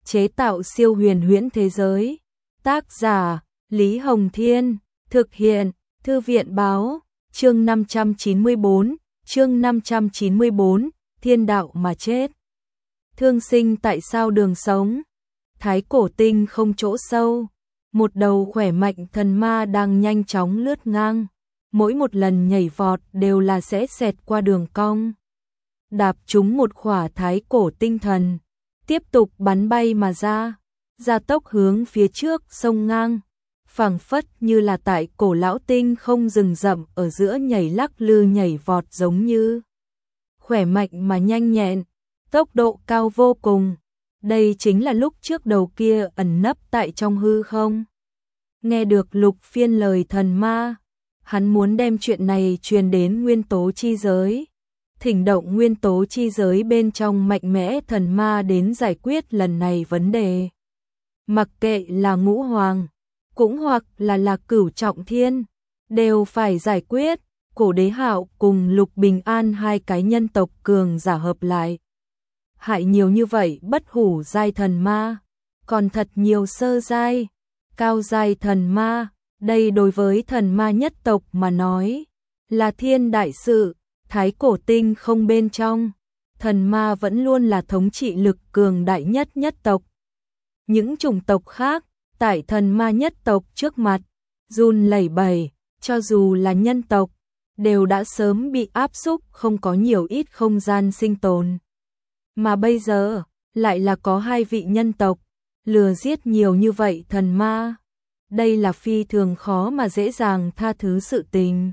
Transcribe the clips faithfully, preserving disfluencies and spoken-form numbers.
chế tạo siêu huyền huyễn thế giới. Tác giả Lý Hồng Thiên, thực hiện Thư viện Báo, chương năm trăm chín mươi bốn, chương năm trăm chín mươi bốn, thiên đạo mà chết. Thương sinh tại sao đường sống? Thái cổ tinh không chỗ sâu, một đầu khỏe mạnh thần ma đang nhanh chóng lướt ngang, mỗi một lần nhảy vọt đều là sẽ xẹt qua đường cong. Đạp trúng một khỏa thái cổ tinh thần, tiếp tục bắn bay mà ra, gia tốc hướng phía trước sông ngang, phảng phất như là tại cổ lão tinh không rừng rậm ở giữa nhảy lắc lư nhảy vọt giống như. Khỏe mạnh mà nhanh nhẹn, tốc độ cao vô cùng. Đây chính là lúc trước đầu kia ẩn nấp tại trong hư không. Nghe được Lục Phiên lời thần ma, hắn muốn đem chuyện này truyền đến nguyên tố chi giới, thỉnh động nguyên tố chi giới bên trong mạnh mẽ thần ma đến giải quyết lần này vấn đề. Mặc kệ là ngũ hoàng, cũng hoặc là là cửu trọng thiên, đều phải giải quyết. Cổ Đế Hạo cùng Lục Bình An hai cái nhân tộc cường giả hợp lại, hại nhiều như vậy bất hủ giai thần ma, còn thật nhiều sơ giai, cao giai thần ma. Đây đối với thần ma nhất tộc mà nói là thiên đại sự. Thái cổ tinh không bên trong, thần ma vẫn luôn là thống trị lực cường đại nhất nhất tộc. Những chủng tộc khác tại thần ma nhất tộc trước mặt run lẩy bẩy, cho dù là nhân tộc đều đã sớm bị áp xúc, không có nhiều ít không gian sinh tồn. Mà bây giờ lại là có hai vị nhân tộc lừa giết nhiều như vậy thần ma. Đây là phi thường khó mà dễ dàng tha thứ sự tình.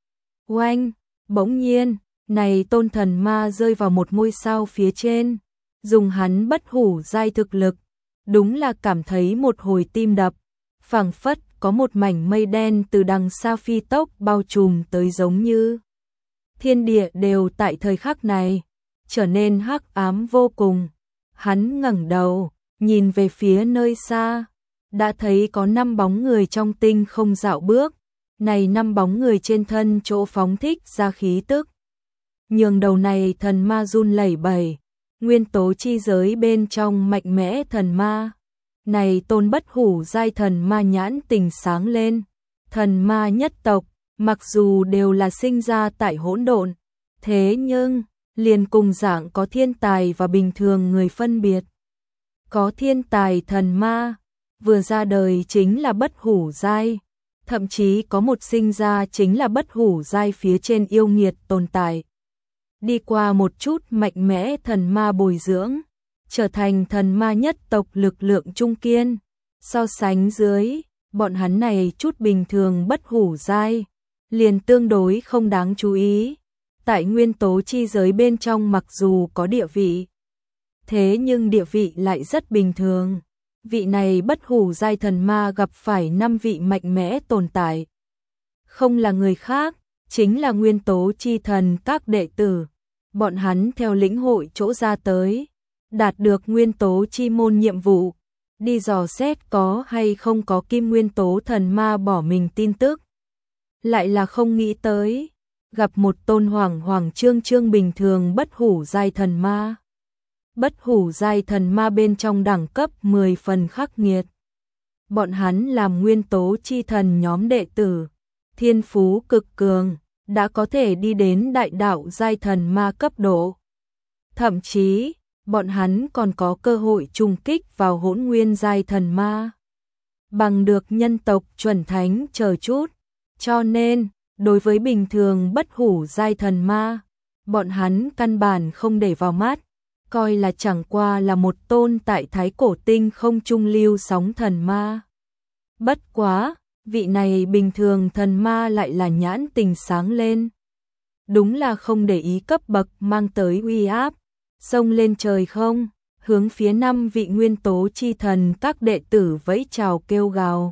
Oanh, bỗng nhiên, này tôn thần ma rơi vào một ngôi sao phía trên, dùng hắn bất hủ giai thực lực, đúng là cảm thấy một hồi tim đập, phảng phất có một mảnh mây đen từ đằng xa phi tốc bao trùm tới, giống như thiên địa đều tại thời khắc này trở nên hắc ám vô cùng. Hắn ngẩng đầu, nhìn về phía nơi xa, đã thấy có năm bóng người trong tinh không dạo bước. Này năm bóng người trên thân chỗ phóng thích ra khí tức, nhường đầu này thần ma run lẩy bẩy. Nguyên tố chi giới bên trong mạnh mẽ thần ma, này tôn bất hủ giai thần ma nhãn tình sáng lên. Thần ma nhất tộc mặc dù đều là sinh ra tại hỗn độn, thế nhưng liền cùng dạng có thiên tài và bình thường người phân biệt. Có thiên tài thần ma vừa ra đời chính là bất hủ giai, thậm chí có một sinh ra chính là bất hủ giai phía trên yêu nghiệt tồn tại. Đi qua một chút mạnh mẽ thần ma bồi dưỡng, trở thành thần ma nhất tộc lực lượng trung kiên. So sánh dưới, bọn hắn này chút bình thường bất hủ giai, liền tương đối không đáng chú ý. Tại nguyên tố chi giới bên trong mặc dù có địa vị, thế nhưng địa vị lại rất bình thường. Vị này bất hủ giai thần ma gặp phải năm vị mạnh mẽ tồn tại, không là người khác, chính là nguyên tố chi thần các đệ tử. Bọn hắn theo lĩnh hội chỗ ra tới, đạt được nguyên tố chi môn nhiệm vụ, đi dò xét có hay không có kim nguyên tố thần ma bỏ mình tin tức. Lại là không nghĩ tới, gặp một tôn hoàng hoàng trương trương bình thường bất hủ giai thần ma. Bất hủ giai thần ma bên trong đẳng cấp mười phần khắc nghiệt. Bọn hắn làm nguyên tố chi thần nhóm đệ tử, thiên phú cực cường, đã có thể đi đến đại đạo giai thần ma cấp độ. Thậm chí, bọn hắn còn có cơ hội trùng kích vào hỗn nguyên giai thần ma, bằng được nhân tộc chuẩn thánh chờ chút. Cho nên, đối với bình thường bất hủ giai thần ma, bọn hắn căn bản không để vào mắt, coi là chẳng qua là một tôn tại thái cổ tinh không trung lưu sóng thần ma. Bất quá, vị này bình thường thần ma lại là nhãn tình sáng lên. Đúng là không để ý cấp bậc mang tới uy áp, xông lên trời không, hướng phía năm vị nguyên tố chi thần các đệ tử vẫy chào kêu gào.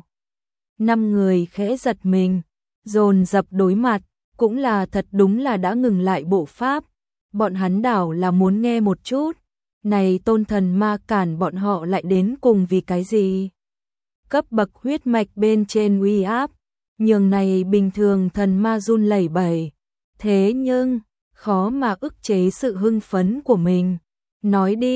Năm người khẽ giật mình, dồn dập đối mặt, cũng là thật đúng là đã ngừng lại bộ pháp. Bọn hắn đảo là muốn nghe một chút, này tôn thần ma cản bọn họ lại đến cùng vì cái gì? Cấp bậc huyết mạch bên trên uy áp, nhường này bình thường thần ma run lẩy bẩy. Thế nhưng, khó mà ức chế sự hưng phấn của mình. Nói đi,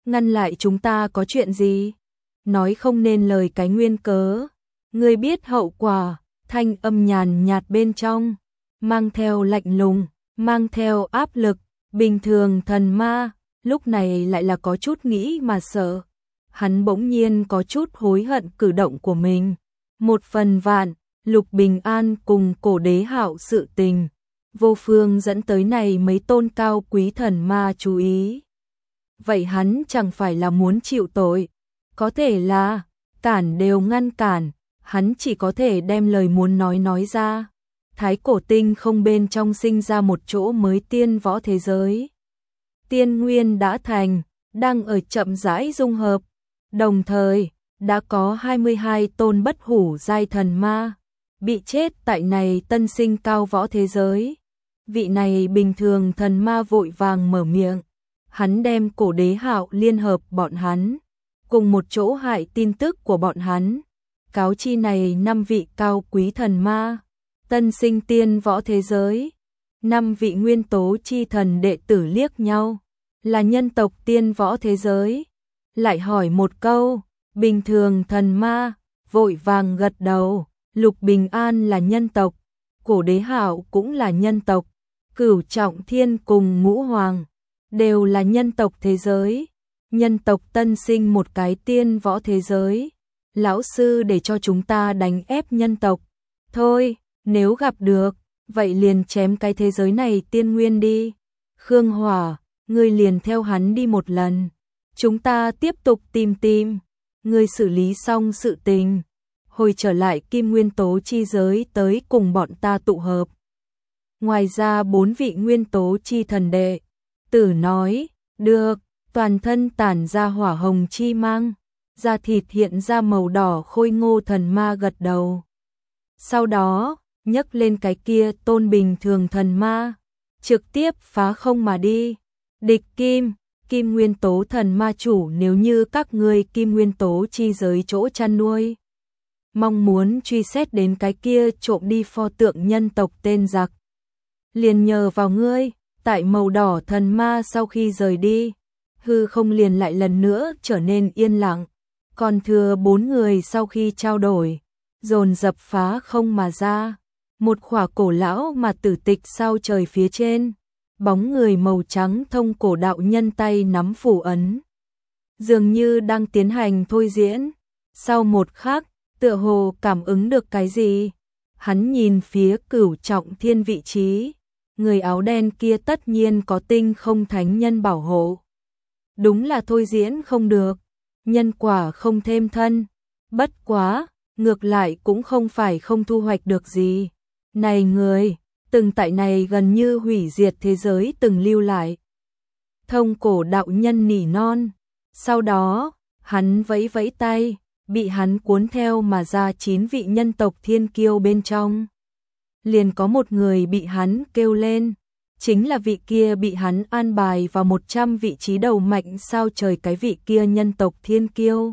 ngăn lại chúng ta có chuyện gì? Nói không nên lời cái nguyên cớ. Ngươi biết hậu quả, thanh âm nhàn nhạt bên trong, mang theo lạnh lùng, mang theo áp lực, bình thường thần ma, lúc này lại là có chút nghĩ mà sợ. Hắn bỗng nhiên có chút hối hận cử động của mình. Một phần vạn, Lục Bình An cùng Cổ Đế Hạo sự tình, vô phương dẫn tới này mấy tôn cao quý thần ma chú ý. Vậy hắn chẳng phải là muốn chịu tội, có thể là cản đều ngăn cản, hắn chỉ có thể đem lời muốn nói nói ra. Thái cổ tinh không bên trong sinh ra một chỗ mới tiên võ thế giới. Tiên nguyên đã thành, đang ở chậm rãi dung hợp, đồng thời đã có hai mươi hai tôn bất hủ giai thần ma bị chết tại này tân sinh cao võ thế giới. Vị này bình thường thần ma vội vàng mở miệng, hắn đem Cổ Đế Hạo liên hợp bọn hắn, cùng một chỗ hại tin tức của bọn hắn. Cáo chi này năm vị cao quý thần ma, tân sinh tiên võ thế giới, năm vị nguyên tố chi thần đệ tử liếc nhau, là nhân tộc tiên võ thế giới. Lại hỏi một câu, bình thường thần ma, vội vàng gật đầu, Lục Bình An là nhân tộc, Cổ Đế Hạo cũng là nhân tộc, Cửu Trọng Thiên cùng Ngũ Hoàng, đều là nhân tộc thế giới. Nhân tộc tân sinh một cái tiên võ thế giới. Lão sư để cho chúng ta đánh ép nhân tộc. Thôi, nếu gặp được, vậy liền chém cái thế giới này tiên nguyên đi. Khương Hỏa, ngươi liền theo hắn đi một lần. Chúng ta tiếp tục tìm tìm. Ngươi xử lý xong sự tình, hồi trở lại kim nguyên tố chi giới tới cùng bọn ta tụ hợp. Ngoài ra bốn vị nguyên tố chi thần đệ tử nói, được, toàn thân tản ra hỏa hồng chi mang, da thịt hiện ra màu đỏ khôi ngô thần ma gật đầu. Sau đó, nhấc lên cái kia tôn bình thường thần ma, trực tiếp phá không mà đi. Địch Kim, Kim nguyên tố thần ma chủ, nếu như các ngươi kim nguyên tố chi giới chỗ chăn nuôi mong muốn truy xét đến cái kia trộm đi pho tượng nhân tộc tên giặc, liền nhờ vào ngươi. Tại màu đỏ thần ma sau khi rời đi, hư không liền lại lần nữa trở nên yên lặng. Còn thừa bốn người sau khi trao đổi, dồn dập phá không mà ra. Một khỏa cổ lão mà tử tịch sao trời phía trên, bóng người màu trắng thông cổ đạo nhân tay nắm phủ ấn, dường như đang tiến hành thôi diễn. Sau một khắc, tựa hồ cảm ứng được cái gì, hắn nhìn phía Cửu Trọng Thiên vị trí. Người áo đen kia tất nhiên có tinh không thánh nhân bảo hộ. Đúng là thôi diễn không được, nhân quả không thêm thân. Bất quá, ngược lại cũng không phải không thu hoạch được gì. Này người, từng tại này gần như hủy diệt thế giới từng lưu lại. Thông cổ đạo nhân nỉ non. Sau đó, hắn vẫy vẫy tay, bị hắn cuốn theo mà ra chín vị nhân tộc thiên kiêu bên trong. Liền có một người bị hắn kêu lên, chính là vị kia bị hắn an bài vào một trăm vị trí đầu mạnh sao trời cái vị kia nhân tộc thiên kiêu.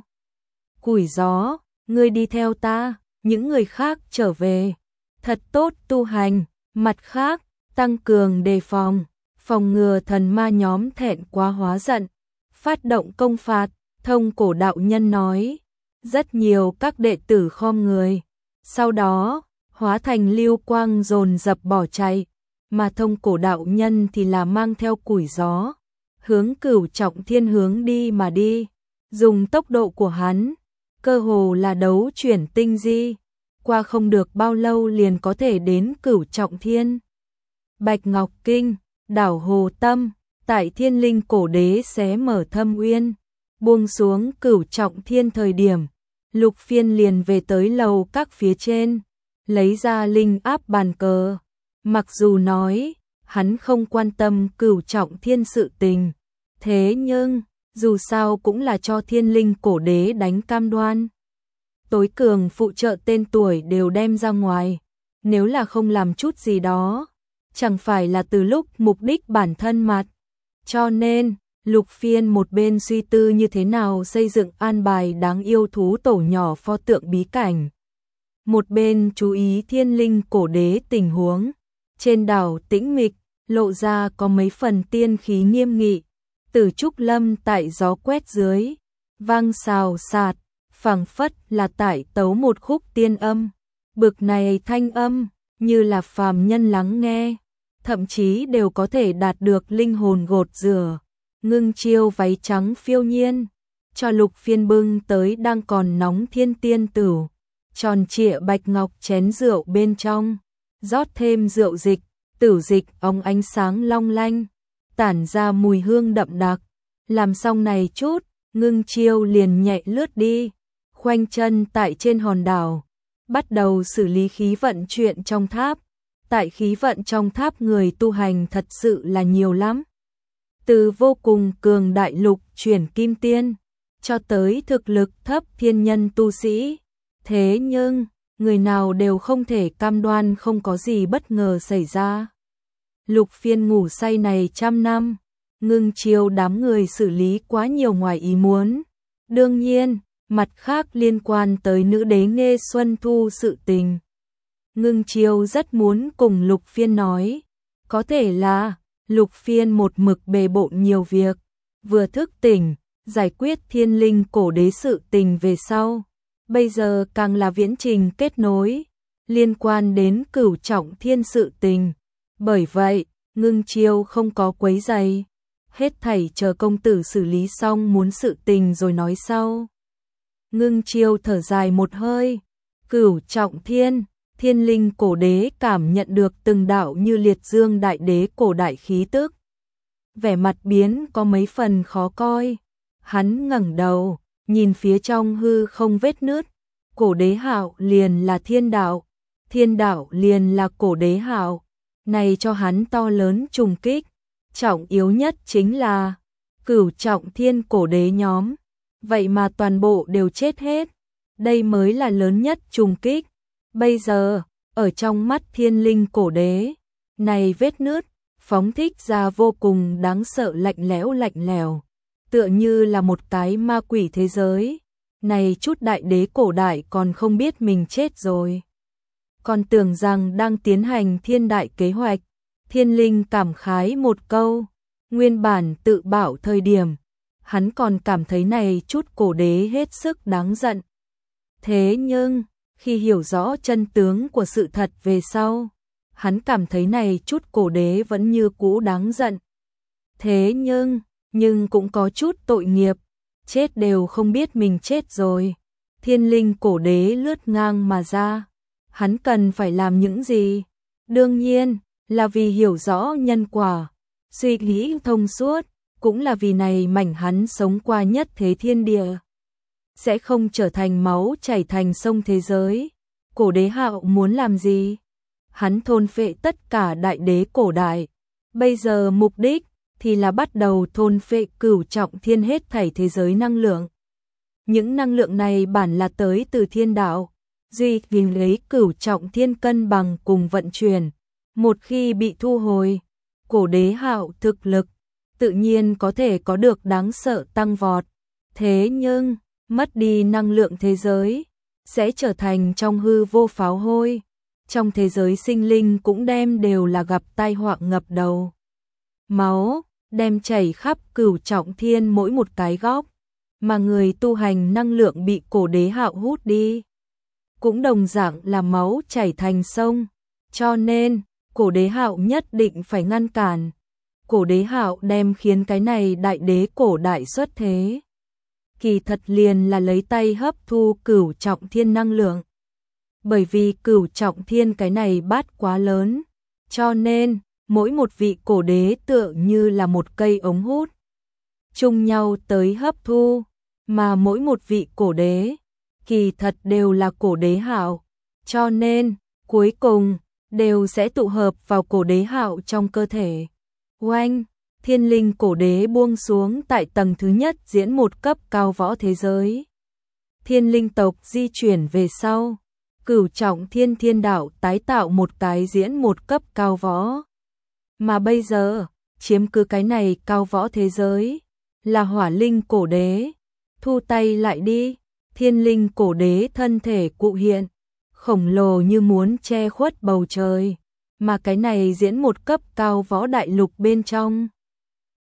Củi gió, ngươi đi theo ta, những người khác trở về. Thật tốt tu hành, mặt khác, tăng cường đề phòng, phòng ngừa thần ma nhóm thẹn quá hóa giận, phát động công phạt. Thông cổ đạo nhân nói, rất nhiều các đệ tử khom người. Sau đó, hóa thành lưu quang dồn dập bỏ chạy, mà thông cổ đạo nhân thì là mang theo củi gió, hướng Cửu Trọng Thiên hướng đi mà đi. Dùng tốc độ của hắn, cơ hồ là đấu chuyển tinh di, qua không được bao lâu liền có thể đến Cửu Trọng Thiên. Bạch Ngọc Kinh, đảo Hồ Tâm, tại Thiên Linh Cổ Đế xé mở thâm uyên, buông xuống Cửu Trọng Thiên thời điểm, Lục Phiên liền về tới lầu các phía trên, lấy ra linh áp bàn cờ. Mặc dù nói, hắn không quan tâm Cửu Trọng Thiên sự tình, thế nhưng, dù sao cũng là cho Thiên Linh Cổ Đế đánh cam đoan. Tối cường phụ trợ tên tuổi đều đem ra ngoài, nếu là không làm chút gì đó, chẳng phải là từ lúc mục đích bản thân mặt. Cho nên, Lục Phiên một bên suy tư như thế nào xây dựng an bài đáng yêu thú tổ nhỏ pho tượng bí cảnh, một bên chú ý Thiên Linh Cổ Đế tình huống. Trên đảo tĩnh mịch, lộ ra có mấy phần tiên khí nghiêm nghị. Từ trúc lâm tại gió quét dưới, vang xào xạc, phảng phất là tải tấu một khúc tiên âm. Bực này thanh âm, như là phàm nhân lắng nghe, thậm chí đều có thể đạt được linh hồn gột rửa. Ngưng Chiêu váy trắng phiêu nhiên, cho Lục Phiên bưng tới đang còn nóng thiên tiên tửu, tròn trịa bạch ngọc chén rượu bên trong, rót thêm rượu dịch, tửu dịch óng ánh sáng long lanh, tản ra mùi hương đậm đặc. Làm xong này chút, Ngưng Chiêu liền nhẹ lướt đi, khoanh chân tại trên hòn đảo, bắt đầu xử lý khí vận chuyện trong tháp. Tại khí vận trong tháp người tu hành thật sự là nhiều lắm. Từ vô cùng cường đại lục chuyển kim tiên, cho tới thực lực thấp thiên nhân tu sĩ. Thế nhưng, người nào đều không thể cam đoan không có gì bất ngờ xảy ra. Lục Phiên ngủ say này trăm năm, Ngưng Chiêu đám người xử lý quá nhiều ngoài ý muốn. Đương nhiên, mặt khác liên quan tới nữ đế Nghê Xuân Thu sự tình. Ngưng Chiêu rất muốn cùng Lục Phiên nói, có thể là Lục Phiên một mực bề bộn nhiều việc, vừa thức tỉnh, giải quyết thiên linh cổ đế sự tình về sau. Bây giờ càng là viễn trình kết nối, liên quan đến cửu trọng thiên sự tình. Bởi vậy, Ngưng Chiêu không có quấy rầy, hết thảy chờ công tử xử lý xong muốn sự tình rồi nói sau. Ngưng Chiêu thở dài một hơi, cửu trọng thiên, thiên linh cổ đế cảm nhận được từng đạo như liệt dương đại đế cổ đại khí tức. Vẻ mặt biến có mấy phần khó coi, hắn ngẩng đầu, nhìn phía trong hư không vết nứt, cổ đế hạo liền là thiên đạo, thiên đạo liền là cổ đế hạo, này cho hắn to lớn trùng kích. Trọng yếu nhất chính là cửu trọng thiên cổ đế nhóm, vậy mà toàn bộ đều chết hết, đây mới là lớn nhất trùng kích. Bây giờ, ở trong mắt thiên linh cổ đế, này vết nứt, phóng thích ra vô cùng đáng sợ lạnh lẽo lạnh lèo, tựa như là một cái ma quỷ thế giới. Này chút đại đế cổ đại còn không biết mình chết rồi, còn tưởng rằng đang tiến hành thiên đại kế hoạch. Thiên linh cảm khái một câu, nguyên bản tự bảo thời điểm, hắn còn cảm thấy này chút cổ đế hết sức đáng giận. Thế nhưng, khi hiểu rõ chân tướng của sự thật về sau, hắn cảm thấy này chút cổ đế vẫn như cũ đáng giận. Thế nhưng, nhưng cũng có chút tội nghiệp, chết đều không biết mình chết rồi. Thiên linh cổ đế lướt ngang mà ra, hắn cần phải làm những gì? Đương nhiên, là vì hiểu rõ nhân quả, suy nghĩ thông suốt, cũng là vì này mảnh hắn sống qua nhất thế thiên địa sẽ không trở thành máu chảy thành sông thế giới. Cổ đế hạo muốn làm gì? Hắn thôn phệ tất cả đại đế cổ đại, bây giờ mục đích thì là bắt đầu thôn phệ cửu trọng thiên hết thảy thế giới năng lượng. Những năng lượng này bản là tới từ thiên đạo, duy vì lấy cửu trọng thiên cân bằng cùng vận chuyển. Một khi bị thu hồi, cổ đế hạo thực lực tự nhiên có thể có được đáng sợ tăng vọt. Thế nhưng, mất đi năng lượng thế giới, sẽ trở thành trong hư vô pháo hôi. Trong thế giới sinh linh cũng đem đều là gặp tai họa ngập đầu. Máu, đem chảy khắp cửu trọng thiên mỗi một cái góc, mà người tu hành năng lượng bị cổ đế hạo hút đi. Cũng đồng dạng là máu chảy thành sông, cho nên, cổ đế hạo nhất định phải ngăn cản. Cổ đế hạo đem khiến cái này đại đế cổ đại xuất thế. Kỳ thật liền là lấy tay hấp thu cửu trọng thiên năng lượng. Bởi vì cửu trọng thiên cái này bát quá lớn, cho nên mỗi một vị cổ đế tựa như là một cây ống hút, chung nhau tới hấp thu, mà mỗi một vị cổ đế kỳ thật đều là cổ đế hạo, cho nên cuối cùng đều sẽ tụ hợp vào cổ đế hạo trong cơ thể. Oanh, thiên linh cổ đế buông xuống tại tầng thứ nhất diễn một cấp cao võ thế giới. Thiên linh tộc di chuyển về sau, cửu trọng thiên thiên đạo tái tạo một cái diễn một cấp cao võ. Mà bây giờ, chiếm cứ cái này cao võ thế giới, là hỏa linh cổ đế. Thu tay lại đi, thiên linh cổ đế thân thể cụ hiện, khổng lồ như muốn che khuất bầu trời, mà cái này diễn một cấp cao võ đại lục bên trong.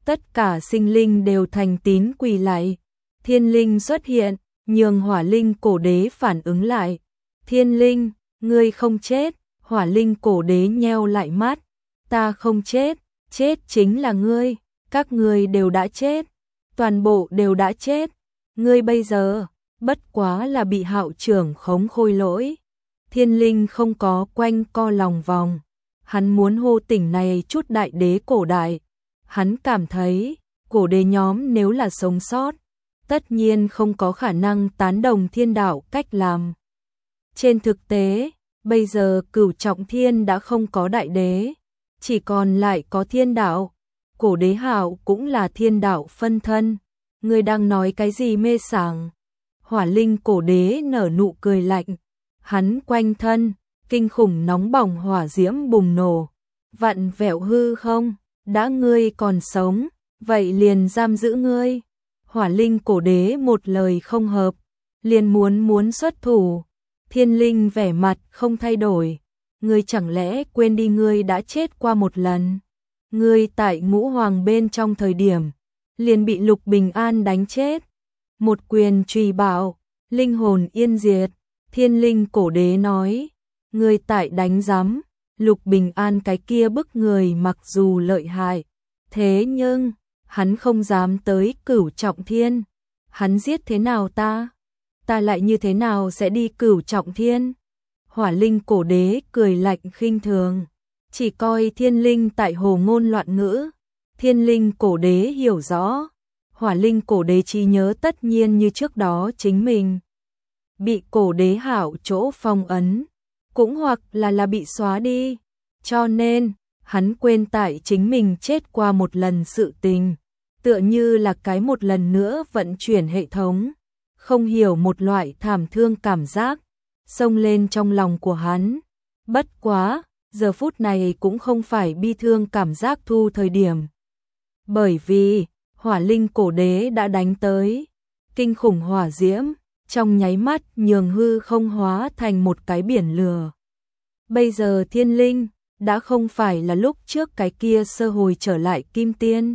tất cả sinh linh đều thành tín quỳ lạy. Thiên linh xuất hiện, nhường hỏa linh cổ đế phản ứng lại. Thiên linh, ngươi không chết, hỏa linh cổ đế nheo lại mắt. Ta không chết, chết chính là ngươi, các ngươi đều đã chết, toàn bộ đều đã chết. Ngươi bây giờ, bất quá là bị Hạo trưởng khống khôi lỗi. Thiên linh không có quanh co lòng vòng. Hắn muốn hô tỉnh này chút đại đế cổ đại. Hắn cảm thấy, cổ đế nhóm nếu là sống sót, tất nhiên không có khả năng tán đồng thiên đạo cách làm. Trên thực tế, bây giờ Cửu Trọng Thiên đã không có đại đế, chỉ còn lại có thiên đạo. Cổ đế Hạo cũng là thiên đạo phân thân. Ngươi đang nói cái gì mê sảng? Hỏa linh cổ đế nở nụ cười lạnh. Hắn quanh thân, kinh khủng nóng bỏng hỏa diễm bùng nổ. Vặn vẹo hư không, đã ngươi còn sống, vậy liền giam giữ ngươi. Hỏa linh cổ đế một lời không hợp, liền muốn muốn xuất thủ. Thiên linh vẻ mặt không thay đổi. Ngươi chẳng lẽ quên đi ngươi đã chết qua một lần? Ngươi tại ngũ hoàng bên trong thời điểm, liền bị Lục Bình An đánh chết. Một quyền truy bạo, linh hồn yên diệt. Thiên linh cổ đế nói, ngươi tại đánh giám. Lục Bình An cái kia bức người mặc dù lợi hại, thế nhưng, hắn không dám tới Cửu Trọng Thiên. Hắn giết thế nào ta? Ta lại như thế nào sẽ đi Cửu Trọng Thiên? Hỏa linh cổ đế cười lạnh khinh thường, chỉ coi thiên linh tại hồ ngôn loạn ngữ. Thiên linh cổ đế hiểu rõ, hỏa linh cổ đế trí nhớ tất nhiên như trước đó chính mình bị cổ đế Hạo chỗ phong ấn, cũng hoặc là là bị xóa đi, cho nên hắn quên tại chính mình chết qua một lần sự tình, tựa như là cái một lần nữa vận chuyển hệ thống, không hiểu một loại thảm thương cảm giác xông lên trong lòng của hắn. Bất quá, giờ phút này cũng không phải bi thương cảm giác thu thời điểm. Bởi vì, hỏa linh cổ đế đã đánh tới, kinh khủng hỏa diễm, trong nháy mắt nhường hư không hóa thành một cái biển lửa. Bây giờ thiên linh, đã không phải là lúc trước cái kia sơ hồi trở lại kim tiên.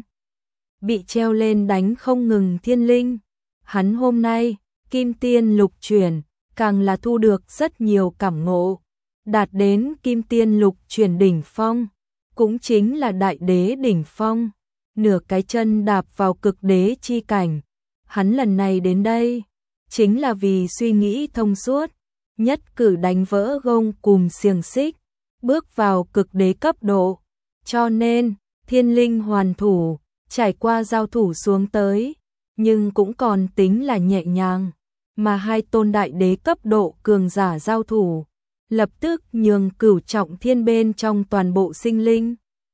Bị treo lên đánh không ngừng thiên linh. Hắn hôm nay, kim tiên lục chuyển, càng là thu được rất nhiều cảm ngộ. Đạt đến kim tiên lục chuyển đỉnh phong, cũng chính là đại đế đỉnh phong. Nửa cái chân đạp vào cực đế chi cảnh. Hắn lần này đến đây, chính là vì suy nghĩ thông suốt, nhất cử đánh vỡ gông cùm xiềng xích, bước vào cực đế cấp độ. Cho nên, thiên linh hoàn thủ, trải qua giao thủ xuống tới, nhưng cũng còn tính là nhẹ nhàng. Mà hai tôn đại đế cấp độ cường giả giao thủ, lập tức nhường Cửu Trọng Thiên bên trong toàn bộ sinh linh.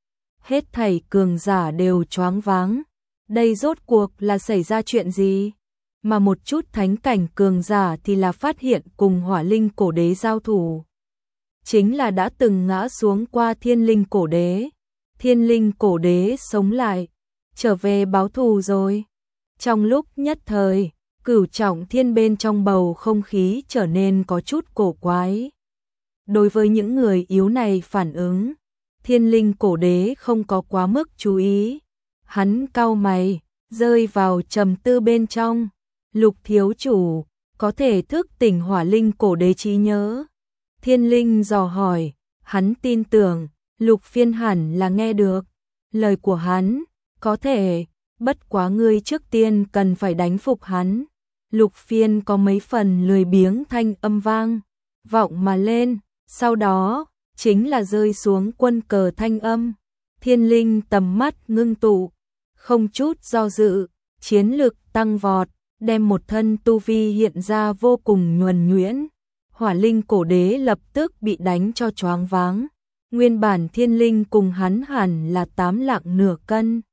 Hết thảy cường giả đều choáng váng. Đây rốt cuộc là xảy ra chuyện gì? Mà một chút thánh cảnh cường giả thì là phát hiện cùng hỏa linh cổ đế giao thủ. Chính là đã từng ngã xuống qua thiên linh cổ đế. Thiên linh cổ đế sống lại, trở về báo thù rồi. Trong lúc nhất thời, Cửu Trọng Thiên bên trong bầu không khí trở nên có chút cổ quái. Đối với những người yếu này phản ứng, thiên linh cổ đế không có quá mức chú ý. Hắn cau mày, rơi vào trầm tư bên trong. Lục thiếu chủ, có thể thức tỉnh hỏa linh cổ đế trí nhớ. Thiên linh dò hỏi, hắn tin tưởng, Lục phiên hẳn là nghe được. Lời của hắn, có thể, bất quá ngươi trước tiên cần phải đánh phục hắn. Lục phiên có mấy phần lười biếng thanh âm vang, vọng mà lên, sau đó, chính là rơi xuống quân cờ thanh âm. Thiên linh tầm mắt ngưng tụ, không chút do dự, chiến lực tăng vọt, đem một thân tu vi hiện ra vô cùng nhuần nhuyễn. Hỏa linh cổ đế lập tức bị đánh cho choáng váng. Nguyên bản thiên linh cùng hắn hẳn là tám lạng nửa cân.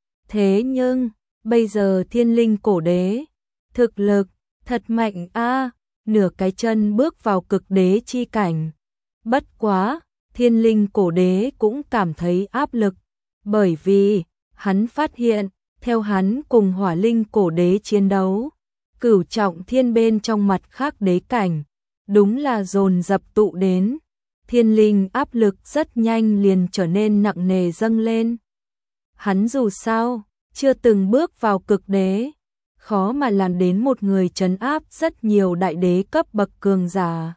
Thế nhưng, bây giờ thiên linh cổ đế, thực lực, thật mạnh a, nửa cái chân bước vào cực đế chi cảnh. Bất quá, thiên linh cổ đế cũng cảm thấy áp lực, bởi vì, hắn phát hiện, theo hắn cùng hỏa linh cổ đế chiến đấu, Cửu Trọng Thiên bên trong mặt khác đế cảnh, đúng là dồn dập tụ đến. Thiên linh áp lực rất nhanh liền trở nên nặng nề dâng lên. Hắn dù sao, chưa từng bước vào cực đế, khó mà làm đến một người trấn áp rất nhiều đại đế cấp bậc cường giả.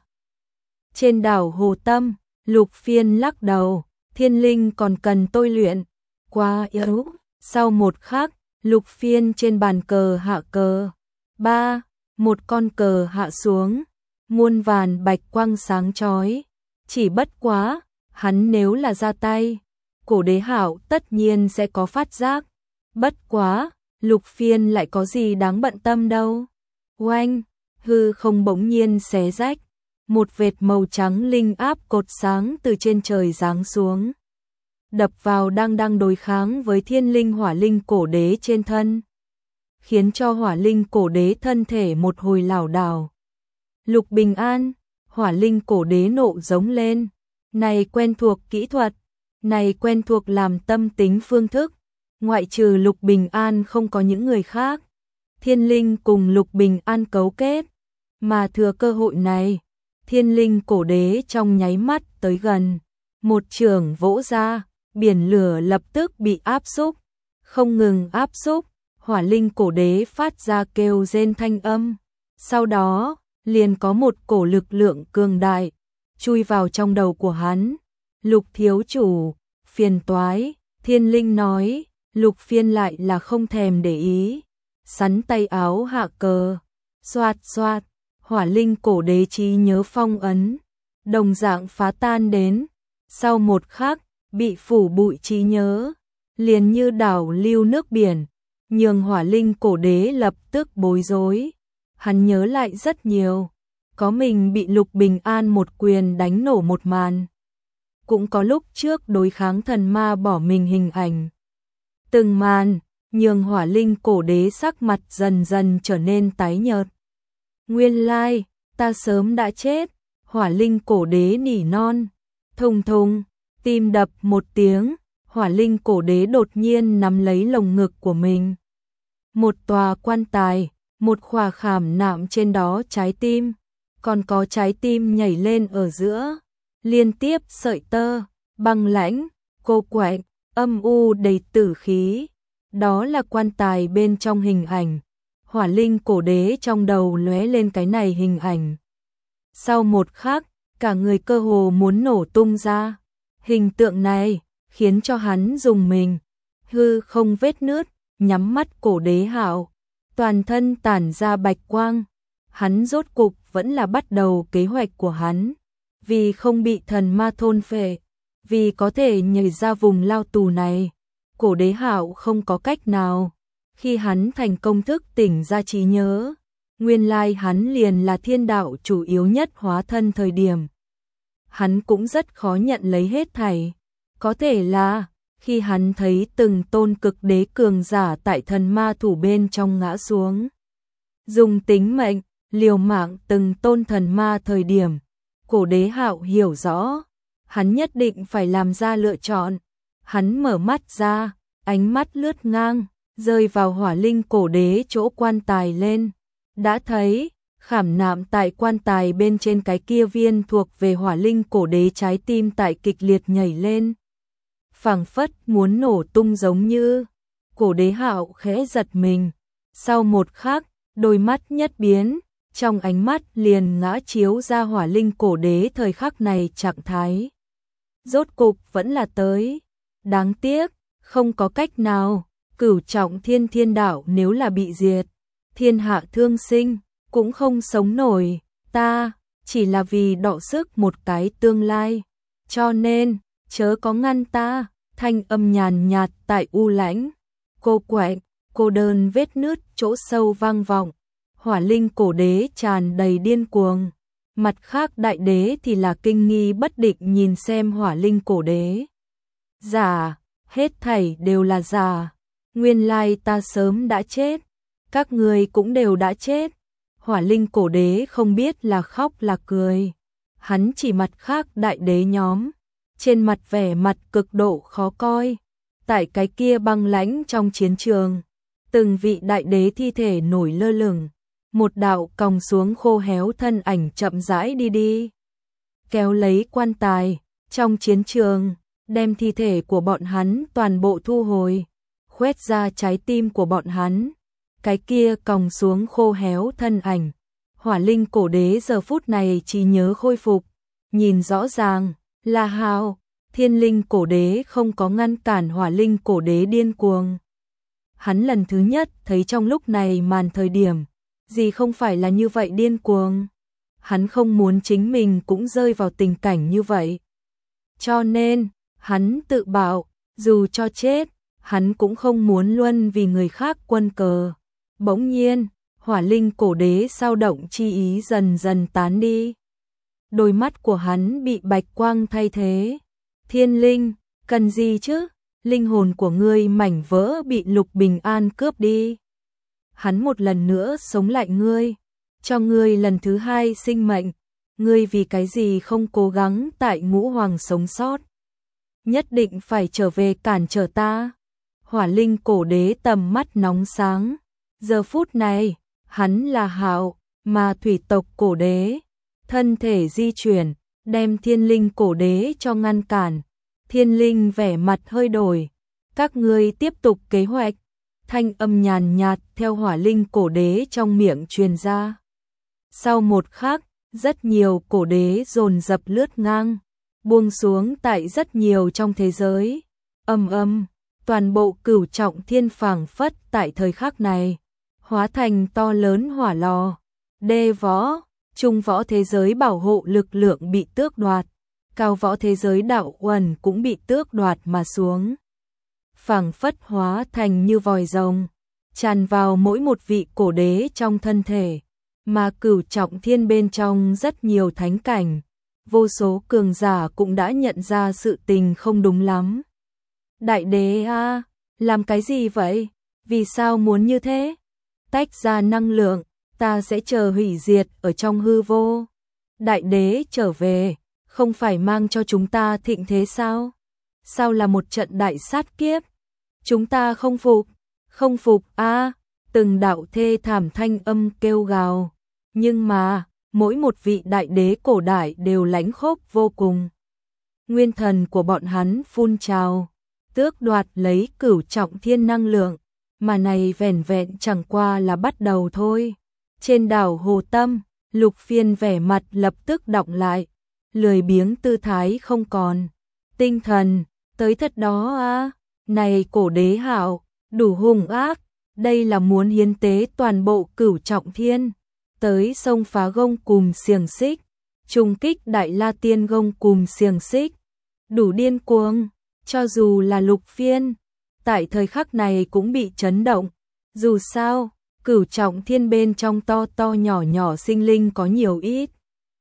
Trên đảo Hồ Tâm, Lục Phiên lắc đầu, thiên linh còn cần tôi luyện, quá yếu. Sau một khắc, Lục Phiên trên bàn cờ hạ cờ. Ba, một con cờ hạ xuống, muôn vàn bạch quang sáng chói. Chỉ bất quá, hắn nếu là ra tay, Cổ Đế Hạo tất nhiên sẽ có phát giác. Bất quá, Lục Phiên lại có gì đáng bận tâm đâu. Oanh, hư không bỗng nhiên xé rách, một vệt màu trắng linh áp cột sáng từ trên trời giáng xuống, đập vào đang đang đối kháng với thiên linh hỏa linh cổ đế trên thân, khiến cho hỏa linh cổ đế thân thể một hồi lảo đảo. Lục Bình An, hỏa linh cổ đế nộ giống lên, này quen thuộc kỹ thuật, này quen thuộc làm tâm tính phương thức, ngoại trừ Lục Bình An không có những người khác. Thiên linh cùng Lục Bình An cấu kết, mà thừa cơ hội này, thiên linh cổ đế trong nháy mắt tới gần, một chưởng vỗ ra, biển lửa lập tức bị áp xúc, không ngừng áp xúc, hỏa linh cổ đế phát ra kêu rên thanh âm, sau đó, liền có một cổ lực lượng cường đại, chui vào trong đầu của hắn. Lục thiếu chủ, phiền toái, thiên linh nói, Lục Phiên lại là không thèm để ý, sắn tay áo hạ cờ, xoạt xoạt, hỏa linh cổ đế trí nhớ phong ấn, đồng dạng phá tan đến, sau một khắc, bị phủ bụi trí nhớ, liền như đảo lưu nước biển, nhường hỏa linh cổ đế lập tức bối rối. Hắn nhớ lại rất nhiều, có mình bị Lục Bình An một quyền đánh nổ một màn, cũng có lúc trước đối kháng thần ma bỏ mình hình ảnh. Từng màn, nhường hỏa linh cổ đế sắc mặt dần dần trở nên tái nhợt. Nguyên lai, ta sớm đã chết, hỏa linh cổ đế nỉ non, thùng thùng, tim đập một tiếng, hỏa linh cổ đế đột nhiên nắm lấy lồng ngực của mình. Một tòa quan tài, một khỏa khảm nạm trên đó trái tim, còn có trái tim nhảy lên ở giữa, liên tiếp sợi tơ, băng lãnh, cô quạnh, âm u đầy tử khí. Đó là quan tài bên trong hình ảnh. Hỏa linh cổ đế trong đầu lóe lên cái này hình ảnh. Sau một khắc, cả người cơ hồ muốn nổ tung ra. Hình tượng này khiến cho hắn dùng mình, hư không vết nứt, nhắm mắt Cổ Đế Hạo, toàn thân tản ra bạch quang. Hắn rốt cục vẫn là bắt đầu kế hoạch của hắn, vì không bị thần ma thôn phệ, vì có thể nhảy ra vùng lao tù này. Cổ Đế Hạo không có cách nào. Khi hắn thành công thức tỉnh ra trí nhớ, nguyên lai hắn liền là thiên đạo chủ yếu nhất hóa thân thời điểm. Hắn cũng rất khó nhận lấy hết thảy. Có thể là, khi hắn thấy từng tôn cực đế cường giả tại thần ma thủ bên trong ngã xuống, dùng tính mệnh, liều mạng từng tôn thần ma thời điểm, Cổ Đế Hạo hiểu rõ, hắn nhất định phải làm ra lựa chọn. Hắn mở mắt ra, ánh mắt lướt ngang, rơi vào hỏa linh cổ đế chỗ quan tài lên. Đã thấy, khảm nạm tại quan tài bên trên cái kia viên thuộc về hỏa linh cổ đế trái tim tại kịch liệt nhảy lên, phảng phất muốn nổ tung giống như. Cổ Đế Hạo khẽ giật mình, sau một khắc, đôi mắt nhất biến, trong ánh mắt liền ngã chiếu ra hỏa linh cổ đế thời khắc này trạng thái. Rốt cục vẫn là tới, đáng tiếc, không có cách nào, cửu trọng thiên thiên đạo nếu là bị diệt, thiên hạ thương sinh, cũng không sống nổi, ta, chỉ là vì đọ sức một cái tương lai, cho nên, chớ có ngăn ta. Thanh âm nhàn nhạt tại u lãnh, cô quạnh, cô đơn vết nứt chỗ sâu vang vọng, hỏa linh cổ đế tràn đầy điên cuồng, mặt khác đại đế thì là kinh nghi bất định nhìn xem hỏa linh cổ đế. Giả, hết thảy đều là giả, nguyên lai ta sớm đã chết, các người cũng đều đã chết. Hỏa linh cổ đế không biết là khóc là cười, hắn chỉ mặt khác đại đế nhóm, trên mặt vẻ mặt cực độ khó coi. Tại cái kia băng lãnh trong chiến trường, từng vị đại đế thi thể nổi lơ lửng, một đạo còng xuống khô héo thân ảnh chậm rãi đi đi, kéo lấy quan tài, trong chiến trường, đem thi thể của bọn hắn toàn bộ thu hồi. khoét ra trái tim của bọn hắn. Cái kia còng xuống khô héo thân ảnh. Hỏa linh cổ đế giờ phút này trí nhớ khôi phục, nhìn rõ ràng, là Hạo. Thiên linh cổ đế không có ngăn cản hỏa linh cổ đế điên cuồng. Hắn lần thứ nhất thấy trong lúc này màn thời điểm, gì không phải là như vậy điên cuồng. Hắn không muốn chính mình cũng rơi vào tình cảnh như vậy. Cho nên, hắn tự bảo, dù cho chết, hắn cũng không muốn luân vì người khác quân cờ. Bỗng nhiên, hỏa linh cổ đế sao động chi ý dần dần tán đi. Đôi mắt của hắn bị bạch quang thay thế. Thiên linh, cần gì chứ? Linh hồn của ngươi mảnh vỡ bị Lục Bình An cướp đi. Hắn một lần nữa sống lại ngươi, cho ngươi lần thứ hai sinh mệnh. Ngươi vì cái gì không cố gắng tại Ngũ Hoàng sống sót? Nhất định phải trở về cản trở ta. Hỏa linh cổ đế tầm mắt nóng sáng. Giờ phút này, hắn là Hạo, mà thủy tộc cổ đế. Thân thể di chuyển, đem thiên linh cổ đế cho ngăn cản. Thiên linh vẻ mặt hơi đổi. Các ngươi tiếp tục kế hoạch. Thanh âm nhàn nhạt theo hỏa linh cổ đế trong miệng truyền ra. Sau một khắc, rất nhiều cổ đế dồn dập lướt ngang, buông xuống tại rất nhiều trong thế giới. Âm âm, toàn bộ cửu trọng thiên phảng phất tại thời khắc này, hóa thành to lớn hỏa lò. Đê võ, trung võ thế giới bảo hộ lực lượng bị tước đoạt, cao võ thế giới đạo uẩn cũng bị tước đoạt mà xuống. Phảng phất hóa thành như vòi rồng, tràn vào mỗi một vị cổ đế trong thân thể, mà cửu trọng thiên bên trong rất nhiều thánh cảnh, vô số cường giả cũng đã nhận ra sự tình không đúng lắm. Đại đế a, làm cái gì vậy? Vì sao muốn như thế? Tách ra năng lượng, ta sẽ chờ hủy diệt ở trong hư vô. Đại đế trở về, không phải mang cho chúng ta thịnh thế sao? Sao là một trận đại sát kiếp? Chúng ta không phục, không phục a, từng đạo thê thảm thanh âm kêu gào. Nhưng mà, mỗi một vị đại đế cổ đại đều lãnh khốc vô cùng. Nguyên thần của bọn hắn phun trào, tước đoạt lấy cửu trọng thiên năng lượng, mà này vẻn vẹn chẳng qua là bắt đầu thôi. Trên đảo Hồ Tâm, Lục Phiên vẻ mặt lập tức đọng lại, lười biếng tư thái không còn. Tinh thần, tới thật đó a, này cổ đế Hạo, đủ hung ác, đây là muốn hiến tế toàn bộ cửu trọng thiên. Tới sông phá gông cùm xiềng xích, trùng kích đại la tiên gông cùm xiềng xích, đủ điên cuồng, cho dù là Lục Phiên, tại thời khắc này cũng bị chấn động. Dù sao, cửu trọng thiên bên trong to to nhỏ nhỏ sinh linh có nhiều ít.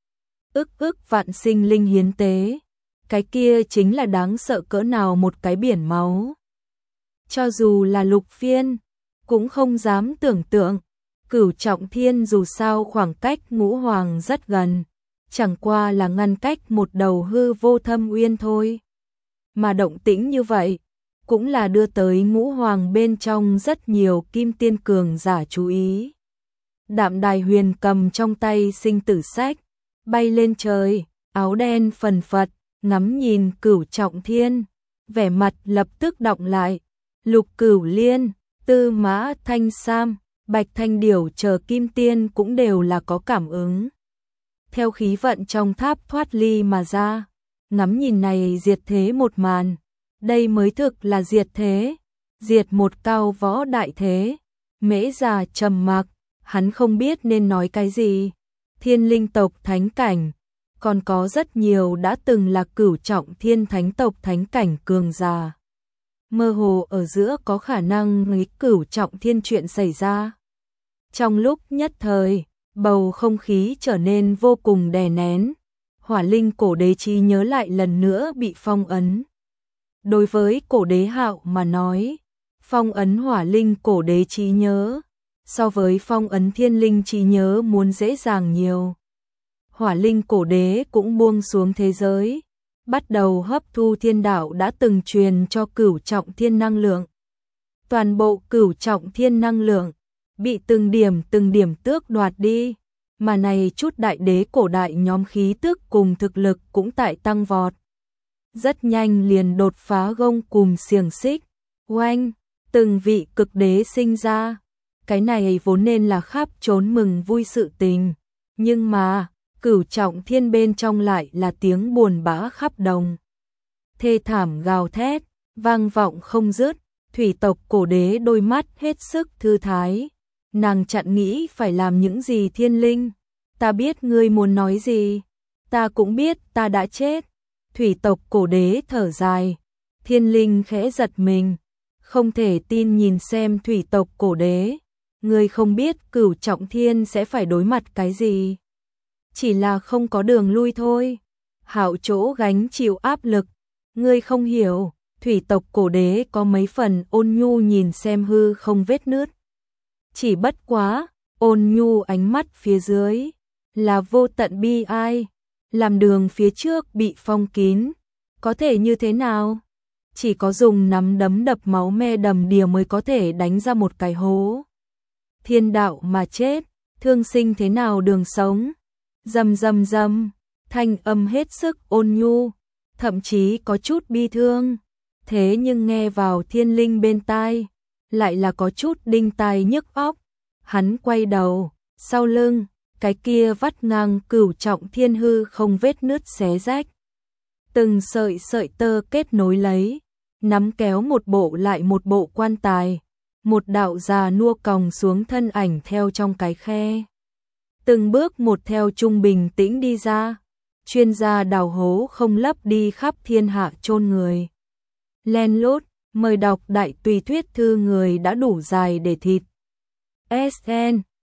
Ức ức vạn sinh linh hiến tế, cái kia chính là đáng sợ cỡ nào một cái biển máu. Cho dù là Lục Phiên, cũng không dám tưởng tượng. Cửu trọng thiên dù sao khoảng cách Ngũ Hoàng rất gần, chẳng qua là ngăn cách một đầu hư vô thâm uyên thôi. Mà động tĩnh như vậy, cũng là đưa tới Ngũ Hoàng bên trong rất nhiều kim tiên cường giả chú ý. Đạm Đài Huyền cầm trong tay sinh tử sách, bay lên trời, áo đen phần phật, ngắm nhìn cửu trọng thiên, vẻ mặt lập tức đọng lại. Lục Cửu Liên, Tư Mã Thanh Sam, Bạch Thanh Điểu chờ kim tiên cũng đều là có cảm ứng. Theo khí vận trong tháp thoát ly mà ra, ngắm nhìn này diệt thế một màn, đây mới thực là diệt thế, diệt một cao võ đại thế. Mễ Già trầm mặc, hắn không biết nên nói cái gì. Thiên linh tộc thánh cảnh, còn có rất nhiều đã từng là cửu trọng thiên thánh tộc thánh cảnh cường giả. Mơ hồ ở giữa có khả năng nghịch cửu trọng thiên chuyện xảy ra. Trong lúc nhất thời, bầu không khí trở nên vô cùng đè nén. Hỏa linh cổ đế trí nhớ lại lần nữa bị phong ấn. Đối với cổ đế Hạo mà nói, phong ấn hỏa linh cổ đế trí nhớ, so với phong ấn thiên linh trí nhớ muốn dễ dàng nhiều. Hỏa linh cổ đế cũng buông xuống thế giới, bắt đầu hấp thu thiên đạo đã từng truyền cho cửu trọng thiên năng lượng. Toàn bộ cửu trọng thiên năng lượng bị từng điểm từng điểm tước đoạt đi, mà này chút đại đế cổ đại nhóm khí tức cùng thực lực cũng tại tăng vọt. Rất nhanh liền đột phá gông cùm xiềng xích, oanh, từng vị cực đế sinh ra. Cái này vốn nên là khắp trốn mừng vui sự tình, nhưng mà Cửu Trọng Thiên bên trong lại là tiếng buồn bã khắp đồng. Thê thảm gào thét, vang vọng không dứt, thủy tộc cổ đế đôi mắt hết sức thư thái. Nàng chặn nghĩ phải làm những gì Thiên Linh. Ta biết ngươi muốn nói gì, ta cũng biết ta đã chết. Thủy tộc cổ đế thở dài, Thiên Linh khẽ giật mình, không thể tin nhìn xem thủy tộc cổ đế. Ngươi không biết Cửu Trọng Thiên sẽ phải đối mặt cái gì. Chỉ là không có đường lui thôi. Hạo chỗ gánh chịu áp lực. Ngươi không hiểu, thủy tộc cổ đế có mấy phần ôn nhu nhìn xem hư không vết nứt. Chỉ bất quá, ôn nhu ánh mắt phía dưới là vô tận bi ai. Làm đường phía trước bị phong kín, có thể như thế nào? Chỉ có dùng nắm đấm đập máu me đầm đìa mới có thể đánh ra một cái hố. Thiên đạo mà chết, thương sinh thế nào đường sống? Rầm rầm rầm, thanh âm hết sức ôn nhu, thậm chí có chút bi thương. Thế nhưng nghe vào Thiên Linh bên tai, lại là có chút đinh tai nhức óc. Hắn quay đầu, sau lưng, cái kia vắt ngang Cửu Trọng Thiên hư không vết nứt xé rách. Từng sợi sợi tơ kết nối lấy, nắm kéo một bộ lại một bộ quan tài. Một đạo già nua còng xuống thân ảnh theo trong cái khe. Từng bước một theo trung bình tĩnh đi ra. Chuyên gia đào hố không lấp đi khắp thiên hạ chôn người. Len lút, mời đọc đại tùy thuyết thư người đã đủ dài để thịt. ét en